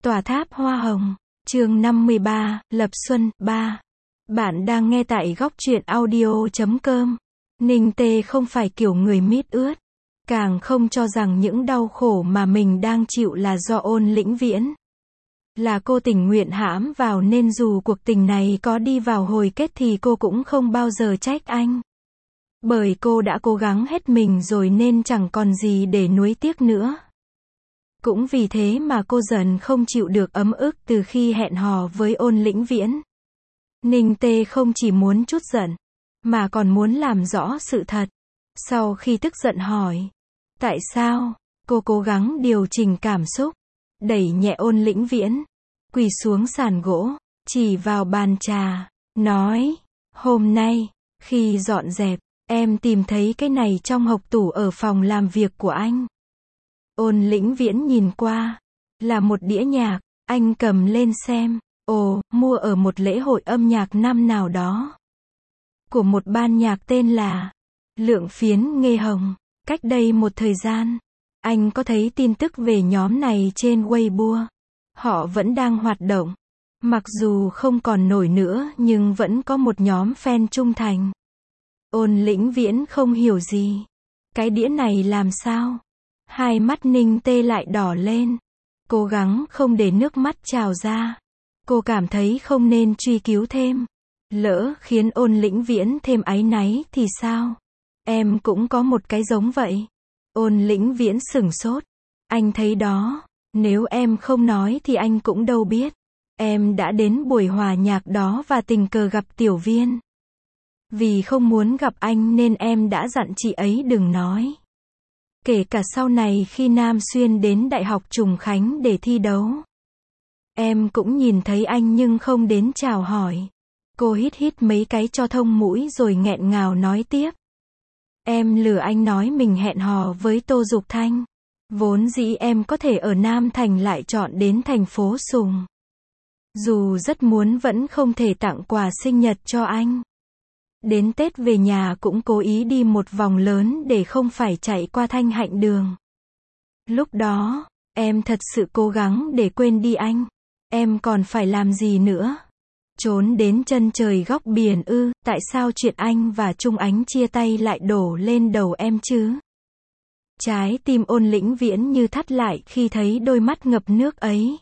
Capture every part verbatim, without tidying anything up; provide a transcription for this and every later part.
Tòa tháp hoa hồng, chương năm mươi ba, Lập Xuân, ba. Bạn đang nghe tại góc truyện audio chấm com. Ninh Tê không phải kiểu người mít ướt, càng không cho rằng những đau khổ mà mình đang chịu là do Ôn Lĩnh Viễn. Là cô tình nguyện hãm vào nên dù cuộc tình này có đi vào hồi kết thì cô cũng không bao giờ trách anh. Bởi cô đã cố gắng hết mình rồi nên chẳng còn gì để nuối tiếc nữa. Cũng vì thế mà cô dần không chịu được ấm ức từ khi hẹn hò với Ôn Lĩnh Viễn. Ninh Tê không chỉ muốn trút giận, mà còn muốn làm rõ sự thật. Sau khi tức giận hỏi, tại sao, cô cố gắng điều chỉnh cảm xúc, đẩy nhẹ Ôn Lĩnh Viễn, quỳ xuống sàn gỗ, chỉ vào bàn trà, nói, hôm nay, khi dọn dẹp, em tìm thấy cái này trong hộc tủ ở phòng làm việc của anh. Ôn Lĩnh Viễn nhìn qua, là một đĩa nhạc, anh cầm lên xem, ồ, mua ở một lễ hội âm nhạc năm nào đó. Của một ban nhạc tên là Lượng Phiến Nghê Hồng. Cách đây một thời gian, anh có thấy tin tức về nhóm này trên Weibo. Họ vẫn đang hoạt động. Mặc dù không còn nổi nữa nhưng vẫn có một nhóm fan trung thành. Ôn Lĩnh Viễn không hiểu gì. Cái đĩa này làm sao? Hai mắt Ninh Tê lại đỏ lên. Cố gắng không để nước mắt trào ra. Cô cảm thấy không nên truy cứu thêm. Lỡ khiến Ôn Lĩnh Viễn thêm áy náy thì sao? Em cũng có một cái giống vậy. Ôn Lĩnh Viễn sửng sốt. Anh thấy đó, nếu em không nói thì anh cũng đâu biết. Em đã đến buổi hòa nhạc đó và tình cờ gặp Tiểu Viên. Vì không muốn gặp anh nên em đã dặn chị ấy đừng nói. Kể cả sau này khi Nam Xuyên đến Đại học Trùng Khánh để thi đấu. Em cũng nhìn thấy anh nhưng không đến chào hỏi. Cô hít hít mấy cái cho thông mũi rồi nghẹn ngào nói tiếp. Em lừa anh nói mình hẹn hò với Tô Dục Thanh. Vốn dĩ em có thể ở Nam Thành lại chọn đến thành phố Sùng. Dù rất muốn vẫn không thể tặng quà sinh nhật cho anh. Đến Tết về nhà cũng cố ý đi một vòng lớn để không phải chạy qua Thanh Hạnh đường. Lúc đó, em thật sự cố gắng để quên đi anh. Em còn phải làm gì nữa? Trốn đến chân trời góc biển ư? Tại sao chuyện anh và Trung Ánh chia tay lại đổ lên đầu em chứ? Trái tim Ôn Lĩnh Viễn như thắt lại khi thấy đôi mắt ngập nước ấy.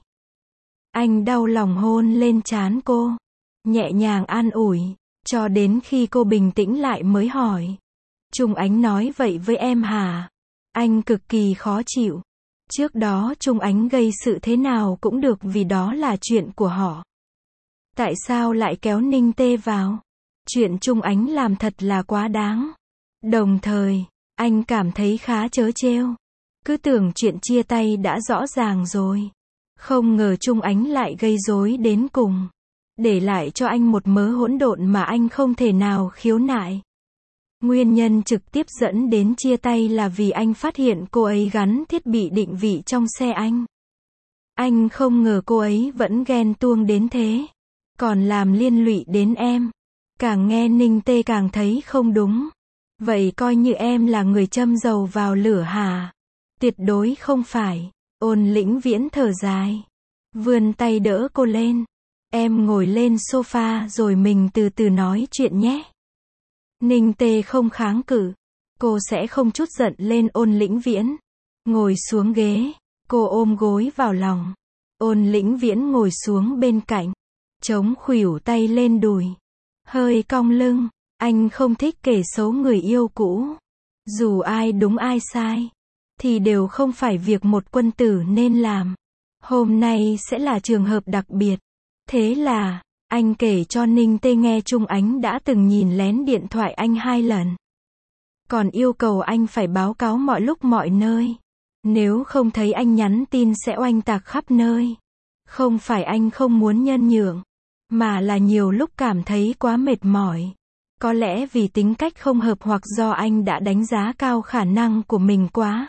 Anh đau lòng hôn lên trán cô, nhẹ nhàng an ủi, cho đến khi cô bình tĩnh lại mới hỏi. Trung Ánh nói vậy với em hả? Anh cực kỳ khó chịu. Trước đó Trung Ánh gây sự thế nào cũng được vì đó là chuyện của họ. Tại sao lại kéo Ninh Tê vào? Chuyện Trung Ánh làm thật là quá đáng. Đồng thời, anh cảm thấy khá trớ trêu. Cứ tưởng chuyện chia tay đã rõ ràng rồi. Không ngờ Trung Ánh lại gây rối đến cùng. Để lại cho anh một mớ hỗn độn mà anh không thể nào khiếu nại. Nguyên nhân trực tiếp dẫn đến chia tay là vì anh phát hiện cô ấy gắn thiết bị định vị trong xe anh. Anh không ngờ cô ấy vẫn ghen tuông đến thế. Còn làm liên lụy đến em. Càng nghe Ninh Tê càng thấy không đúng. Vậy coi như em là người châm dầu vào lửa hả? Tuyệt đối không phải. Ôn Lĩnh Viễn thở dài. Vươn tay đỡ cô lên. Em ngồi lên sofa rồi mình từ từ nói chuyện nhé. Ninh Tê không kháng cự. Cô sẽ không trút giận lên Ôn Lĩnh Viễn. Ngồi xuống ghế. Cô ôm gối vào lòng. Ôn Lĩnh Viễn ngồi xuống bên cạnh. Chống khuỷu tay lên đùi. Hơi cong lưng. Anh không thích kể xấu người yêu cũ. Dù ai đúng ai sai. Thì đều không phải việc một quân tử nên làm. Hôm nay sẽ là trường hợp đặc biệt. Thế là, anh kể cho Ninh Tê nghe Trung Ánh đã từng nhìn lén điện thoại anh hai lần. Còn yêu cầu anh phải báo cáo mọi lúc mọi nơi. Nếu không thấy anh nhắn tin sẽ oanh tạc khắp nơi. Không phải anh không muốn nhân nhượng, mà là nhiều lúc cảm thấy quá mệt mỏi. Có lẽ vì tính cách không hợp hoặc do anh đã đánh giá cao khả năng của mình quá.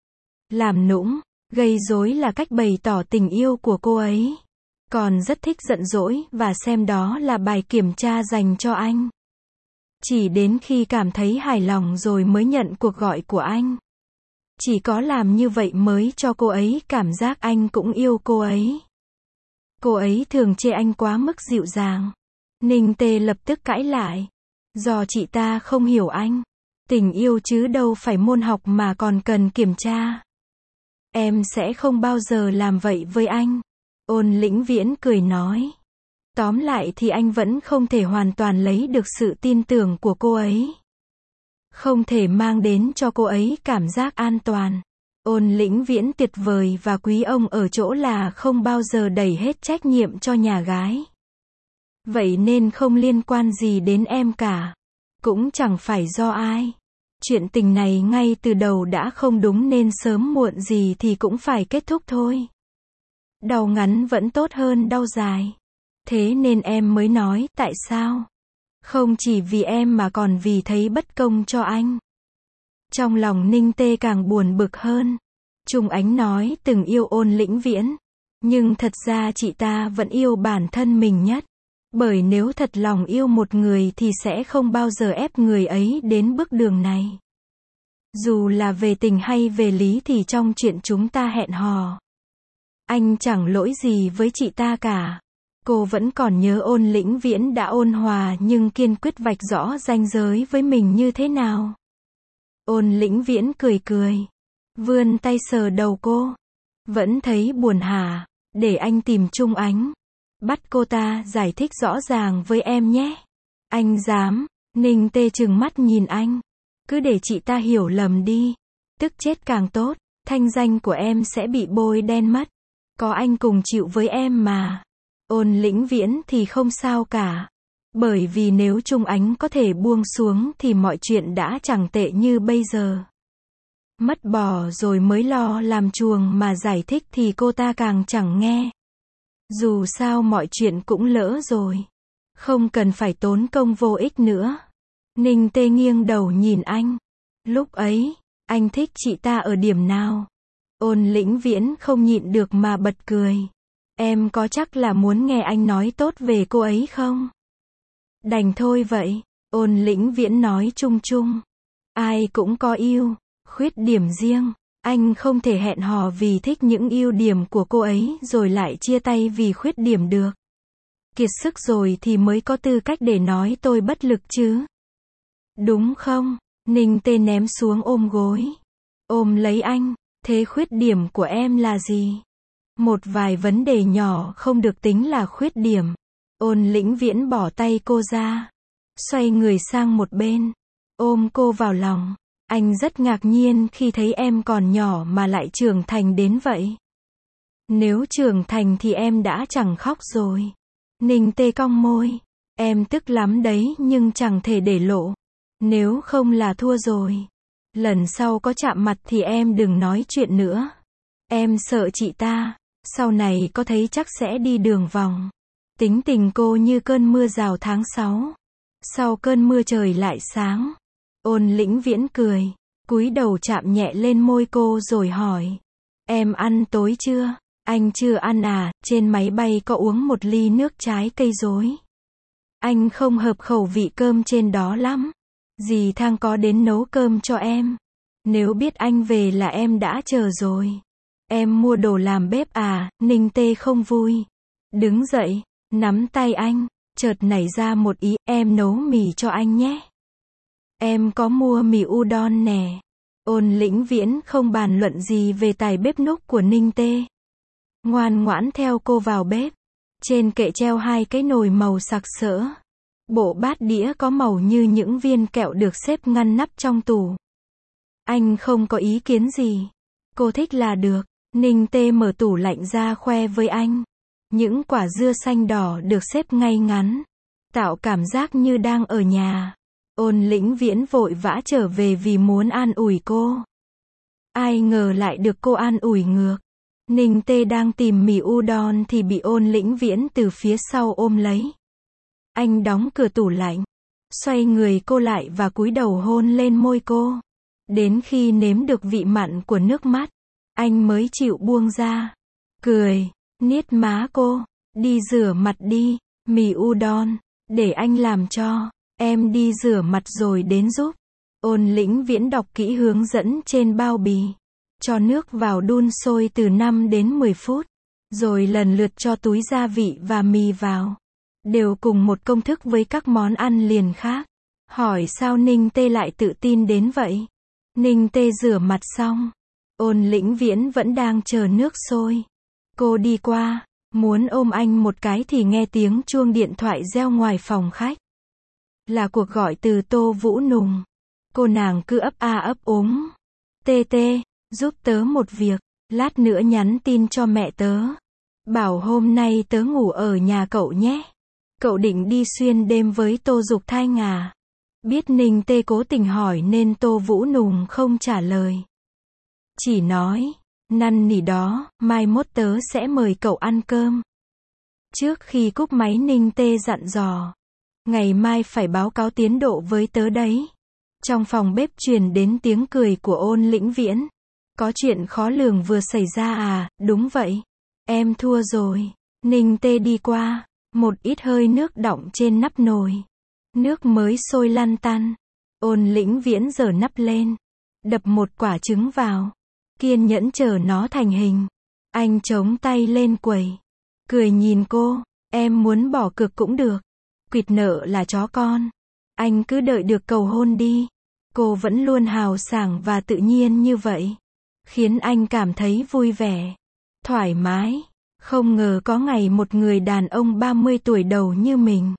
Làm nũng, gây rối là cách bày tỏ tình yêu của cô ấy. Còn rất thích giận dỗi và xem đó là bài kiểm tra dành cho anh. Chỉ đến khi cảm thấy hài lòng rồi mới nhận cuộc gọi của anh. Chỉ có làm như vậy mới cho cô ấy cảm giác anh cũng yêu cô ấy. Cô ấy thường chê anh quá mức dịu dàng. Ninh Tê lập tức cãi lại. Do chị ta không hiểu anh. Tình yêu chứ đâu phải môn học mà còn cần kiểm tra. Em sẽ không bao giờ làm vậy với anh. Ôn Lĩnh Viễn cười nói. Tóm lại thì anh vẫn không thể hoàn toàn lấy được sự tin tưởng của cô ấy. Không thể mang đến cho cô ấy cảm giác an toàn. Ôn Lĩnh Viễn tuyệt vời và quý ông ở chỗ là không bao giờ đẩy hết trách nhiệm cho nhà gái. Vậy nên không liên quan gì đến em cả. Cũng chẳng phải do ai. Chuyện tình này ngay từ đầu đã không đúng nên sớm muộn gì thì cũng phải kết thúc thôi. Đau ngắn vẫn tốt hơn đau dài. Thế nên em mới nói tại sao. Không chỉ vì em mà còn vì thấy bất công cho anh. Trong lòng Ninh Tê càng buồn bực hơn. Trung Ánh nói từng yêu Ôn Lĩnh Viễn. Nhưng thật ra chị ta vẫn yêu bản thân mình nhất. Bởi nếu thật lòng yêu một người thì sẽ không bao giờ ép người ấy đến bước đường này. Dù là về tình hay về lý thì trong chuyện chúng ta hẹn hò. Anh chẳng lỗi gì với chị ta cả. Cô vẫn còn nhớ Ôn Lĩnh Viễn đã ôn hòa nhưng kiên quyết vạch rõ ranh giới với mình như thế nào. Ôn Lĩnh Viễn cười cười. Vươn tay sờ đầu cô. Vẫn thấy buồn hả? Để anh tìm Trung Ánh. Bắt cô ta giải thích rõ ràng với em nhé. Anh dám. Ninh Tê trừng mắt nhìn anh. Cứ để chị ta hiểu lầm đi. Tức chết càng tốt. Thanh danh của em sẽ bị bôi đen mất. Có anh cùng chịu với em mà. Ôn Lĩnh Viễn thì không sao cả. Bởi vì nếu Trung Ánh có thể buông xuống thì mọi chuyện đã chẳng tệ như bây giờ. Mất bò rồi mới lo làm chuồng mà giải thích thì cô ta càng chẳng nghe. Dù sao mọi chuyện cũng lỡ rồi. Không cần phải tốn công vô ích nữa. Ninh Tê nghiêng đầu nhìn anh. Lúc ấy, anh thích chị ta ở điểm nào? Ôn Lĩnh Viễn không nhịn được mà bật cười. Em có chắc là muốn nghe anh nói tốt về cô ấy không? Đành thôi vậy. Ôn Lĩnh Viễn nói chung chung. Ai cũng có ưu khuyết điểm riêng. Anh không thể hẹn hò vì thích những ưu điểm của cô ấy rồi lại chia tay vì khuyết điểm được. Kiệt sức rồi thì mới có tư cách để nói tôi bất lực chứ. Đúng không? Ninh Tê ném xuống ôm gối. Ôm lấy anh. Thế khuyết điểm của em là gì? Một vài vấn đề nhỏ không được tính là khuyết điểm. Ôn Lĩnh Viễn bỏ tay cô ra. Xoay người sang một bên. Ôm cô vào lòng. Anh rất ngạc nhiên khi thấy em còn nhỏ mà lại trưởng thành đến vậy. Nếu trưởng thành thì em đã chẳng khóc rồi. Ninh Tê cong môi. Em tức lắm đấy nhưng chẳng thể để lộ. Nếu không là thua rồi. Lần sau có chạm mặt thì em đừng nói chuyện nữa. Em sợ chị ta. Sau này có thấy chắc sẽ đi đường vòng. Tính tình cô như cơn mưa rào tháng sáu. Sau cơn mưa trời lại sáng. Ôn Lĩnh Viễn cười. Cúi đầu chạm nhẹ lên môi cô rồi hỏi. Em ăn tối chưa? Anh chưa ăn à? Trên máy bay có uống một ly nước trái cây rối. Anh không hợp khẩu vị cơm trên đó lắm. Dì Thang có đến nấu cơm cho em. Nếu biết anh về là em đã chờ rồi. Em mua đồ làm bếp à? Ninh Tê không vui. Đứng dậy, nắm tay anh, chợt nảy ra một ý, em nấu mì cho anh nhé. Em có mua mì udon nè. Ôn Lĩnh Viễn không bàn luận gì về tài bếp núc của Ninh Tê. Ngoan ngoãn theo cô vào bếp. Trên kệ treo hai cái nồi màu sặc sỡ. Bộ bát đĩa có màu như những viên kẹo được xếp ngăn nắp trong tủ. Anh không có ý kiến gì. Cô thích là được. Ninh Tê mở tủ lạnh ra khoe với anh. Những quả dưa xanh đỏ được xếp ngay ngắn. Tạo cảm giác như đang ở nhà. Ôn Lĩnh Viễn vội vã trở về vì muốn an ủi cô. Ai ngờ lại được cô an ủi ngược. Ninh Tê đang tìm mì udon thì bị Ôn Lĩnh Viễn từ phía sau ôm lấy. Anh đóng cửa tủ lạnh. Xoay người cô lại và cúi đầu hôn lên môi cô. Đến khi nếm được vị mặn của nước mắt, anh mới chịu buông ra. Cười, niết má cô. Đi rửa mặt đi, mì udon. Để anh làm cho. Em đi rửa mặt rồi đến giúp. Ôn Lĩnh Viễn đọc kỹ hướng dẫn trên bao bì. Cho nước vào đun sôi từ năm đến mười phút. rồi lần lượt cho túi gia vị và mì vào. Đều cùng một công thức với các món ăn liền khác. Hỏi sao Ninh Tê lại tự tin đến vậy? Ninh Tê rửa mặt xong. Ôn Lĩnh Viễn vẫn đang chờ nước sôi. Cô đi qua, muốn ôm anh một cái thì nghe tiếng chuông điện thoại reo ngoài phòng khách. Là cuộc gọi từ Tô Vũ Nùng. Cô nàng cứ ấp a ấp úng. Tê tê, giúp tớ một việc, lát nữa nhắn tin cho mẹ tớ. Bảo hôm nay tớ ngủ ở nhà cậu nhé. Cậu định đi xuyên đêm với Tô Dục Thanh à? Biết Ninh Tê cố tình hỏi nên Tô Vũ Nùng không trả lời. Chỉ nói, năn nỉ đó, mai mốt tớ sẽ mời cậu ăn cơm. Trước khi cúp máy Ninh Tê dặn dò. Ngày mai phải báo cáo tiến độ với tớ đấy. Trong phòng bếp truyền đến tiếng cười của Ôn Lĩnh Viễn. Có chuyện khó lường vừa xảy ra à? Đúng vậy. Em thua rồi. Ninh Tê đi qua. Một ít hơi nước đọng trên nắp nồi. Nước mới sôi lăn tăn. Ôn Lĩnh Viễn giở nắp lên. Đập một quả trứng vào. Kiên nhẫn chờ nó thành hình. Anh chống tay lên quầy. Cười nhìn cô. Em muốn bỏ cược cũng được. Quỵt nợ là chó con. Anh cứ đợi được cầu hôn đi. Cô vẫn luôn hào sảng và tự nhiên như vậy. Khiến anh cảm thấy vui vẻ. Thoải mái. Không ngờ có ngày một người đàn ông ba mươi tuổi đầu như mình.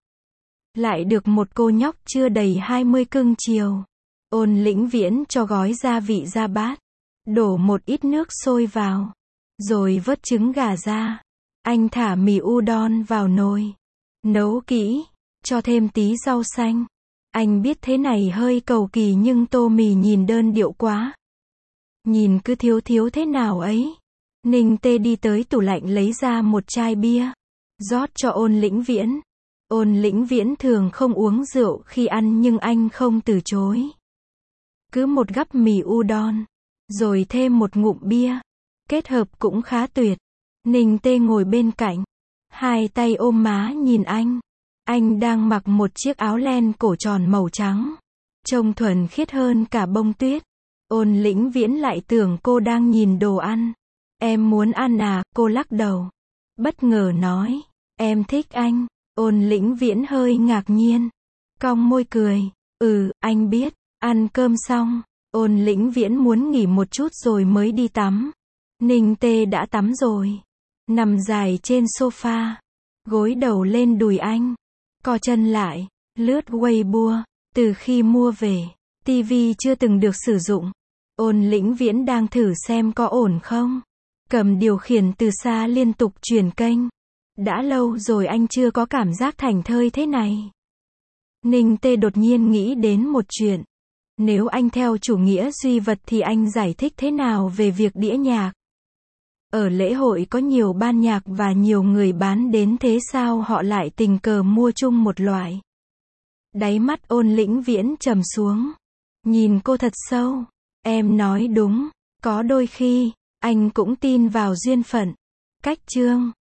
Lại được một cô nhóc chưa đầy hai mươi cưng chiều. Ôn Lĩnh Viễn cho gói gia vị ra bát. Đổ một ít nước sôi vào. Rồi vớt trứng gà ra. Anh thả mì udon vào nồi. Nấu kỹ. Cho thêm tí rau xanh. Anh biết thế này hơi cầu kỳ nhưng tô mì nhìn đơn điệu quá. Nhìn cứ thiếu thiếu thế nào ấy. Ninh Tê đi tới tủ lạnh lấy ra một chai bia. Rót cho Ôn Lĩnh Viễn. Ôn Lĩnh Viễn thường không uống rượu khi ăn nhưng anh không từ chối. Cứ một gắp mì udon. Rồi thêm một ngụm bia. Kết hợp cũng khá tuyệt. Ninh Tê ngồi bên cạnh. Hai tay ôm má nhìn anh. Anh đang mặc một chiếc áo len cổ tròn màu trắng. Trông thuần khiết hơn cả bông tuyết. Ôn Lĩnh Viễn lại tưởng cô đang nhìn đồ ăn. Em muốn ăn à? Cô lắc đầu. Bất ngờ nói. Em thích anh. Ôn Lĩnh Viễn hơi ngạc nhiên. Cong môi cười. Ừ, anh biết. Ăn cơm xong. Ôn Lĩnh Viễn muốn nghỉ một chút rồi mới đi tắm. Ninh Tê đã tắm rồi. Nằm dài trên sofa. Gối đầu lên đùi anh. Co chân lại. Lướt Weibo. Từ khi mua về, tivi chưa từng được sử dụng. Ôn Lĩnh Viễn đang thử xem có ổn không. Cầm điều khiển từ xa liên tục chuyển kênh. Đã lâu rồi anh chưa có cảm giác thảnh thơi thế này. Ninh Tê đột nhiên nghĩ đến một chuyện. Nếu anh theo chủ nghĩa duy vật thì anh giải thích thế nào về việc đĩa nhạc? Ở lễ hội có nhiều ban nhạc và nhiều người bán đến thế sao họ lại tình cờ mua chung một loại? Đáy mắt Ôn Lĩnh Viễn trầm xuống. Nhìn cô thật sâu. Em nói đúng. Có đôi khi, anh cũng tin vào duyên phận. Cách chương